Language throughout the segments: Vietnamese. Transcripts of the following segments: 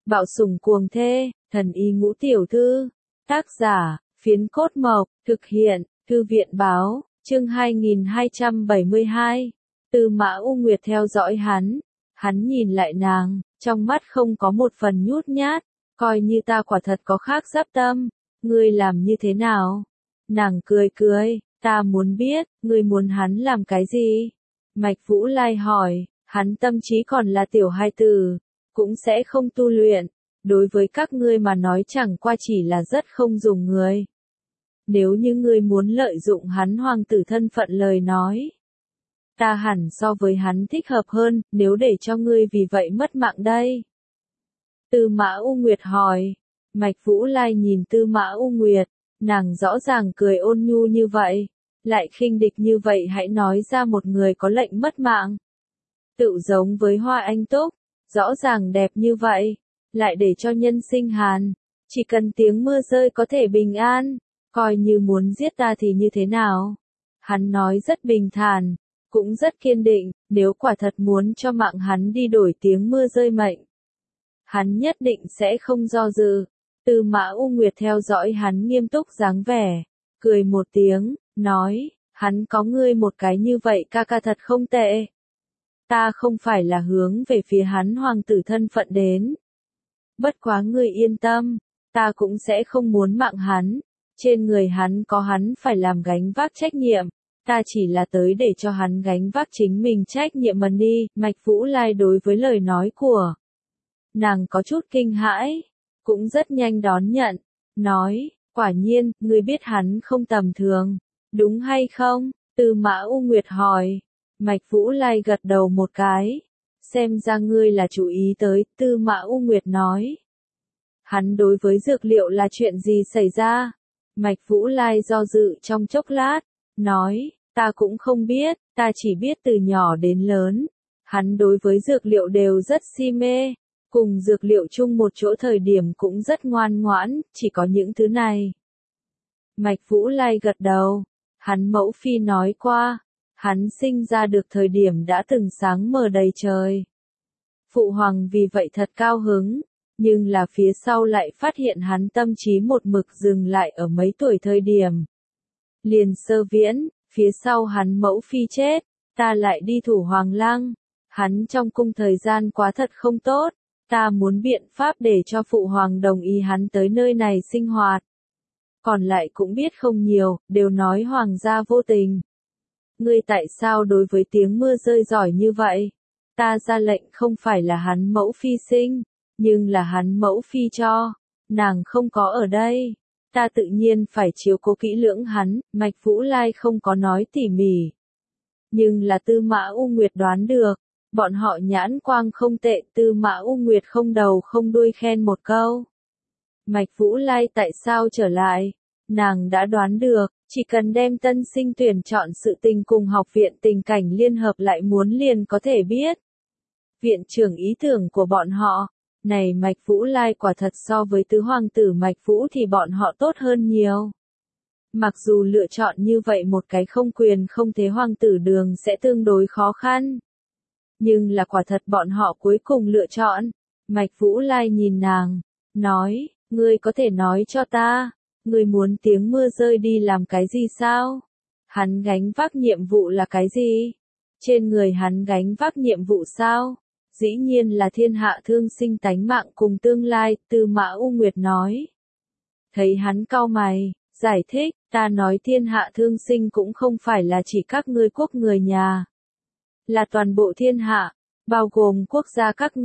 Bạo sủng cuồng thê, thần y ngũ tiểu thư. Tác giả, Phiến Cốt Mộc, thực hiện, Thư viện báo, chương 2272. Tư Mã U Nguyệt theo dõi hắn nhìn lại nàng, trong mắt không có một phần nhút nhát, coi như ta quả thật có khác giáp tâm, ngươi làm như thế nào? Nàng cười cười, ta muốn biết, ngươi muốn hắn làm cái gì? Mạch Vũ Lai hỏi, hắn tâm trí còn là tiểu hài tử, cũng sẽ không tu luyện, đối với các ngươi mà nói chẳng qua chỉ là rất không dùng người. Nếu như ngươi muốn lợi dụng hắn hoàng tử thân phận lời nói, ta hẳn so với hắn thích hợp hơn, nếu để cho ngươi vì vậy mất mạng đây. Tư Mã U Nguyệt hỏi, Mạch Vũ Lai nhìn Tư Mã U Nguyệt, nàng rõ ràng cười ôn nhu như vậy, lại khinh địch như vậy hãy nói ra một người có lệnh mất mạng. Tự giống với hoa anh túc, rõ ràng đẹp như vậy, lại để cho nhân sinh hàn, chỉ cần tiếng mưa rơi có thể bình an, coi như muốn giết ta thì như thế nào. Hắn nói rất bình thản, cũng rất kiên định, nếu quả thật muốn cho mạng hắn đi đổi tiếng mưa rơi mệnh, hắn nhất định sẽ không do dự. Tư Mã U Nguyệt theo dõi hắn nghiêm túc dáng vẻ, cười một tiếng, nói, hắn có ngươi một cái như vậy ca ca thật không tệ. Ta không phải là hướng về phía hắn hoàng tử thân phận đến. Bất quá ngươi yên tâm, ta cũng sẽ không muốn mạng hắn, trên người hắn có hắn phải làm gánh vác trách nhiệm, ta chỉ là tới để cho hắn gánh vác chính mình trách nhiệm mà đi. Mạch Vũ Lai đối với lời nói của nàng có chút kinh hãi, cũng rất nhanh đón nhận, nói, quả nhiên, ngươi biết hắn không tầm thường, đúng hay không? Tư Mã U Nguyệt hỏi. Mạch Vũ Lai gật đầu một cái, xem ra ngươi là chú ý tới. Tư Mã U Nguyệt nói, hắn đối với dược liệu là chuyện gì xảy ra? Mạch Vũ Lai do dự trong chốc lát, nói, ta cũng không biết, ta chỉ biết từ nhỏ đến lớn, hắn đối với dược liệu đều rất si mê, cùng dược liệu chung một chỗ thời điểm cũng rất ngoan ngoãn, chỉ có những thứ này. Mạch Vũ Lai gật đầu, hắn mẫu phi nói qua, hắn sinh ra được thời điểm đã từng sáng mờ đầy trời. Phụ hoàng vì vậy thật cao hứng, nhưng là phía sau lại phát hiện hắn tâm trí một mực dừng lại ở mấy tuổi thời điểm. Liền Sơ Viễn, phía sau hắn mẫu phi chết, ta lại đi thủ Hoàng Lăng, hắn trong cung thời gian quá thật không tốt, ta muốn biện pháp để cho phụ hoàng đồng ý hắn tới nơi này sinh hoạt. Còn lại cũng biết không nhiều, đều nói hoàng gia vô tình. Ngươi tại sao đối với tiếng mưa rơi giỏi như vậy? Ta ra lệnh không phải là hắn mẫu phi sinh, nhưng là hắn mẫu phi cho, nàng không có ở đây. Ta tự nhiên phải chiếu cố kỹ lưỡng hắn. Mạch Vũ Lai không có nói tỉ mỉ. Nhưng là Tư Mã U Nguyệt đoán được, bọn họ nhãn quang không tệ. Tư Mã U Nguyệt không đầu không đuôi khen một câu. Mạch Vũ Lai tại sao trở lại? Nàng đã đoán được, chỉ cần đem tân sinh tuyển chọn sự tình cùng học viện tình cảnh liên hợp lại muốn liền có thể biết. Viện trưởng ý tưởng của bọn họ, này Mạch Vũ Lai quả thật so với tứ hoàng tử Mạch Vũ thì bọn họ tốt hơn nhiều. Mặc dù lựa chọn như vậy một cái không quyền không thế hoàng tử đường sẽ tương đối khó khăn. Nhưng là quả thật bọn họ cuối cùng lựa chọn. Mạch Vũ Lai nhìn nàng, nói, ngươi có thể nói cho ta, ngươi muốn tiếng mưa rơi đi làm cái gì sao? Hắn gánh vác nhiệm vụ là cái gì? Trên người hắn gánh vác nhiệm vụ sao? Dĩ nhiên là thiên hạ thương sinh tánh mạng cùng tương lai. Tư Mã U Nguyệt nói. Thấy hắn cau mày, giải thích, ta nói thiên hạ thương sinh cũng không phải là chỉ các ngươi quốc người nhà. Là toàn bộ thiên hạ, bao gồm quốc gia các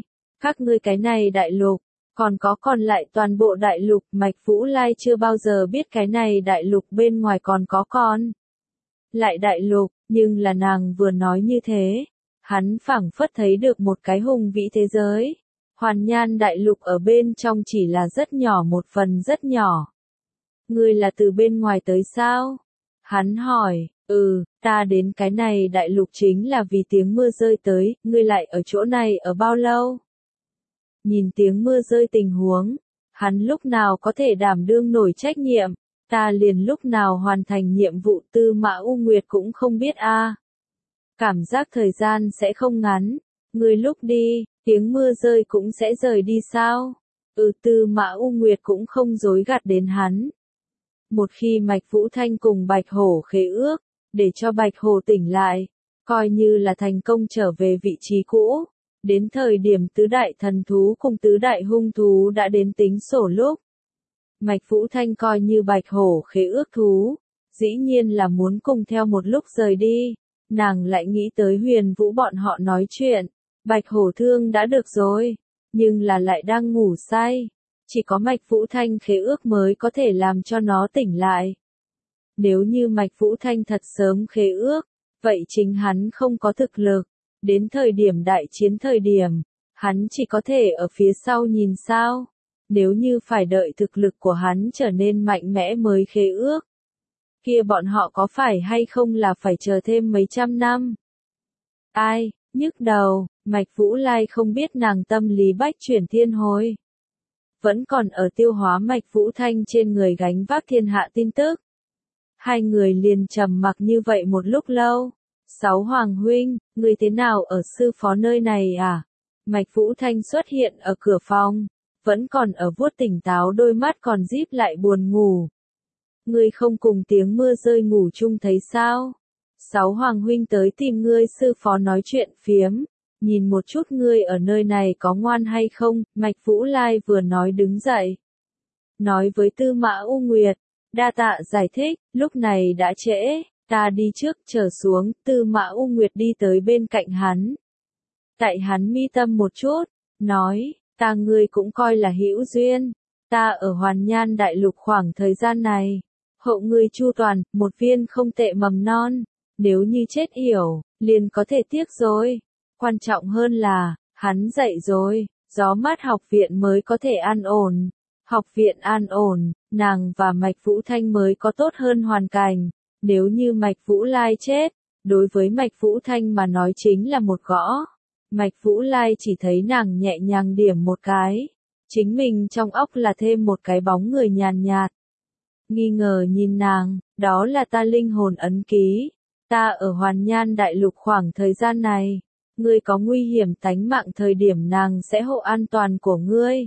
ngươi cái này đại lục, còn có còn lại toàn bộ đại lục. Mạch Vũ Lai chưa bao giờ biết cái này đại lục bên ngoài còn có còn lại đại lục, nhưng là nàng vừa nói như thế, hắn phảng phất thấy được một cái hùng vĩ thế giới. Hoàn Nhan đại lục ở bên trong chỉ là rất nhỏ một phần rất nhỏ. Ngươi là từ bên ngoài tới sao? Hắn hỏi, ta đến cái này đại lục chính là vì tiếng mưa rơi tới. Ngươi lại ở chỗ này ở bao lâu? Nhìn tiếng mưa rơi tình huống, hắn lúc nào có thể đảm đương nổi trách nhiệm, ta liền lúc nào hoàn thành nhiệm vụ. Tư Mã U Nguyệt cũng không biết a. Cảm giác thời gian sẽ không ngắn, ngươi lúc đi, Tiếng mưa rơi cũng sẽ rời đi sao? Tư Mã U Nguyệt cũng không dối gạt đến hắn. Một khi Mạch Vũ Thanh cùng Bạch Hổ khế ước, để cho Bạch Hổ tỉnh lại, coi như là thành công trở về vị trí cũ. Đến thời điểm tứ đại thần thú cùng tứ đại hung thú đã đến tính sổ lúc. Mạch Vũ Thanh coi như Bạch Hổ khế ước thú, dĩ nhiên là muốn cùng theo một lúc rời đi. Nàng lại nghĩ tới Huyền Vũ bọn họ nói chuyện, Bạch Hổ thương đã được rồi, nhưng là lại đang ngủ say. Chỉ có Mạch Vũ Thanh khế ước mới có thể làm cho nó tỉnh lại. Nếu như Mạch Vũ Thanh thật sớm khế ước, vậy chính hắn không có thực lực. Đến thời điểm đại chiến thời điểm, hắn chỉ có thể ở phía sau nhìn sao. Nếu như phải đợi thực lực của hắn trở nên mạnh mẽ mới khế ước, kia bọn họ có phải hay không là phải chờ thêm mấy trăm năm? Ai, nhức đầu, Mạch Vũ Lai không biết nàng tâm lý bách chuyển thiên hồi. Vẫn còn ở tiêu hóa Mạch Vũ Thanh trên người gánh vác thiên hạ tin tức. Hai người liền trầm mặc như vậy một lúc lâu. Sáu Hoàng huynh, người thế nào ở sư phó nơi này à? Mạch Vũ Thanh xuất hiện ở cửa phòng, vẫn còn ở vuốt tỉnh táo, đôi mắt còn díp lại buồn ngủ. Ngươi không cùng tiếng mưa rơi ngủ chung thấy sao? Sáu Hoàng huynh tới tìm ngươi sư phó nói chuyện phiếm, nhìn một chút ngươi ở nơi này có ngoan hay không. Mạch Vũ Lai vừa nói đứng dậy, nói với Tư Mã U Nguyệt, đa tạ giải thích, lúc này đã trễ, ta đi trước, trở xuống. Tư Mã U Nguyệt đi tới bên cạnh hắn, tại hắn mi tâm một chút, nói, ta ngươi cũng coi là hữu duyên, ta ở Hoàn Nhan Đại Lục khoảng thời gian này, hậu ngươi chu toàn, một viên không tệ mầm non, nếu như chết yểu, liền có thể tiếc rồi. Quan trọng hơn là, hắn dạy rồi, gió mát học viện mới có thể an ổn. Học viện an ổn, nàng và Mạch Vũ Thanh mới có tốt hơn hoàn cảnh. Nếu như Mạch Vũ Lai chết, đối với Mạch Vũ Thanh mà nói chính là một gõ. Mạch Vũ Lai chỉ thấy nàng nhẹ nhàng điểm một cái. Chính mình trong óc là thêm một cái bóng người nhàn nhạt. Nghi ngờ nhìn nàng, đó là ta linh hồn ấn ký. Ta ở Hoàn Nhan Đại Lục khoảng thời gian này, ngươi có nguy hiểm tánh mạng thời điểm nàng sẽ hộ an toàn của ngươi.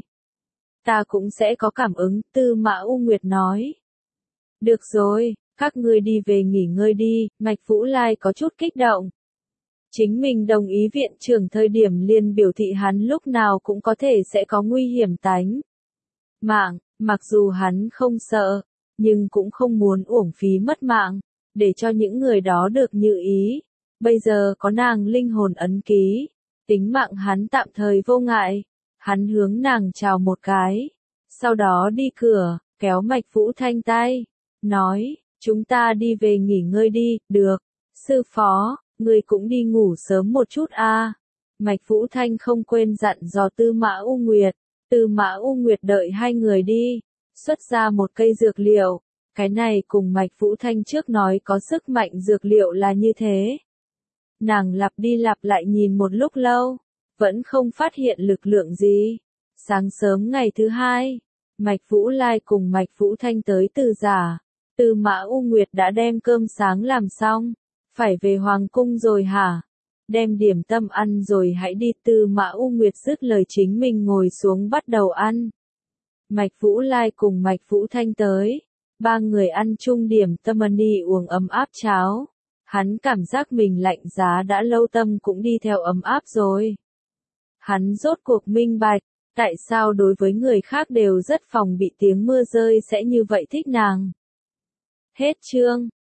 Ta cũng sẽ có cảm ứng, Tư Mã U Nguyệt nói. Được rồi, các ngươi đi về nghỉ ngơi đi. Mạch Vũ Lai có chút kích động. Chính mình đồng ý viện trưởng thời điểm liền biểu thị hắn lúc nào cũng có thể sẽ có nguy hiểm tánh mạng, mặc dù hắn không sợ, nhưng cũng không muốn uổng phí mất mạng, để cho những người đó được như ý. Bây giờ có nàng linh hồn ấn ký, tính mạng hắn tạm thời vô ngại. Hắn hướng nàng chào một cái, sau đó đi cửa, kéo Mạch Vũ Thanh tay, nói, chúng ta đi về nghỉ ngơi đi. Được, sư phó, ngươi cũng đi ngủ sớm một chút a. Mạch Vũ Thanh không quên dặn dò Tư Mã U Nguyệt. Tư Mã U Nguyệt đợi hai người đi, xuất ra một cây dược liệu. Cái này cùng Mạch Vũ Thanh trước nói có sức mạnh dược liệu là như thế. Nàng lặp đi lặp lại nhìn một lúc lâu, vẫn không phát hiện lực lượng gì. Sáng sớm ngày thứ hai, Mạch Vũ Lai cùng Mạch Vũ Thanh tới Từ Giả. Tư Mã U Nguyệt đã đem cơm sáng làm xong. Phải về Hoàng cung rồi hả? Đem điểm tâm ăn rồi hãy đi. Tư Mã U Nguyệt dứt lời chính mình ngồi xuống bắt đầu ăn. Mạch Vũ Lai cùng Mạch Vũ Thanh tới. Ba người ăn chung điểm tâm đi uống ấm áp cháo. Hắn cảm giác mình lạnh giá đã lâu, tâm cũng đi theo ấm áp rồi. Hắn rốt cuộc minh bạch, tại sao đối với người khác đều rất phòng bị tiếng mưa rơi sẽ như vậy thích nàng. Hết chương.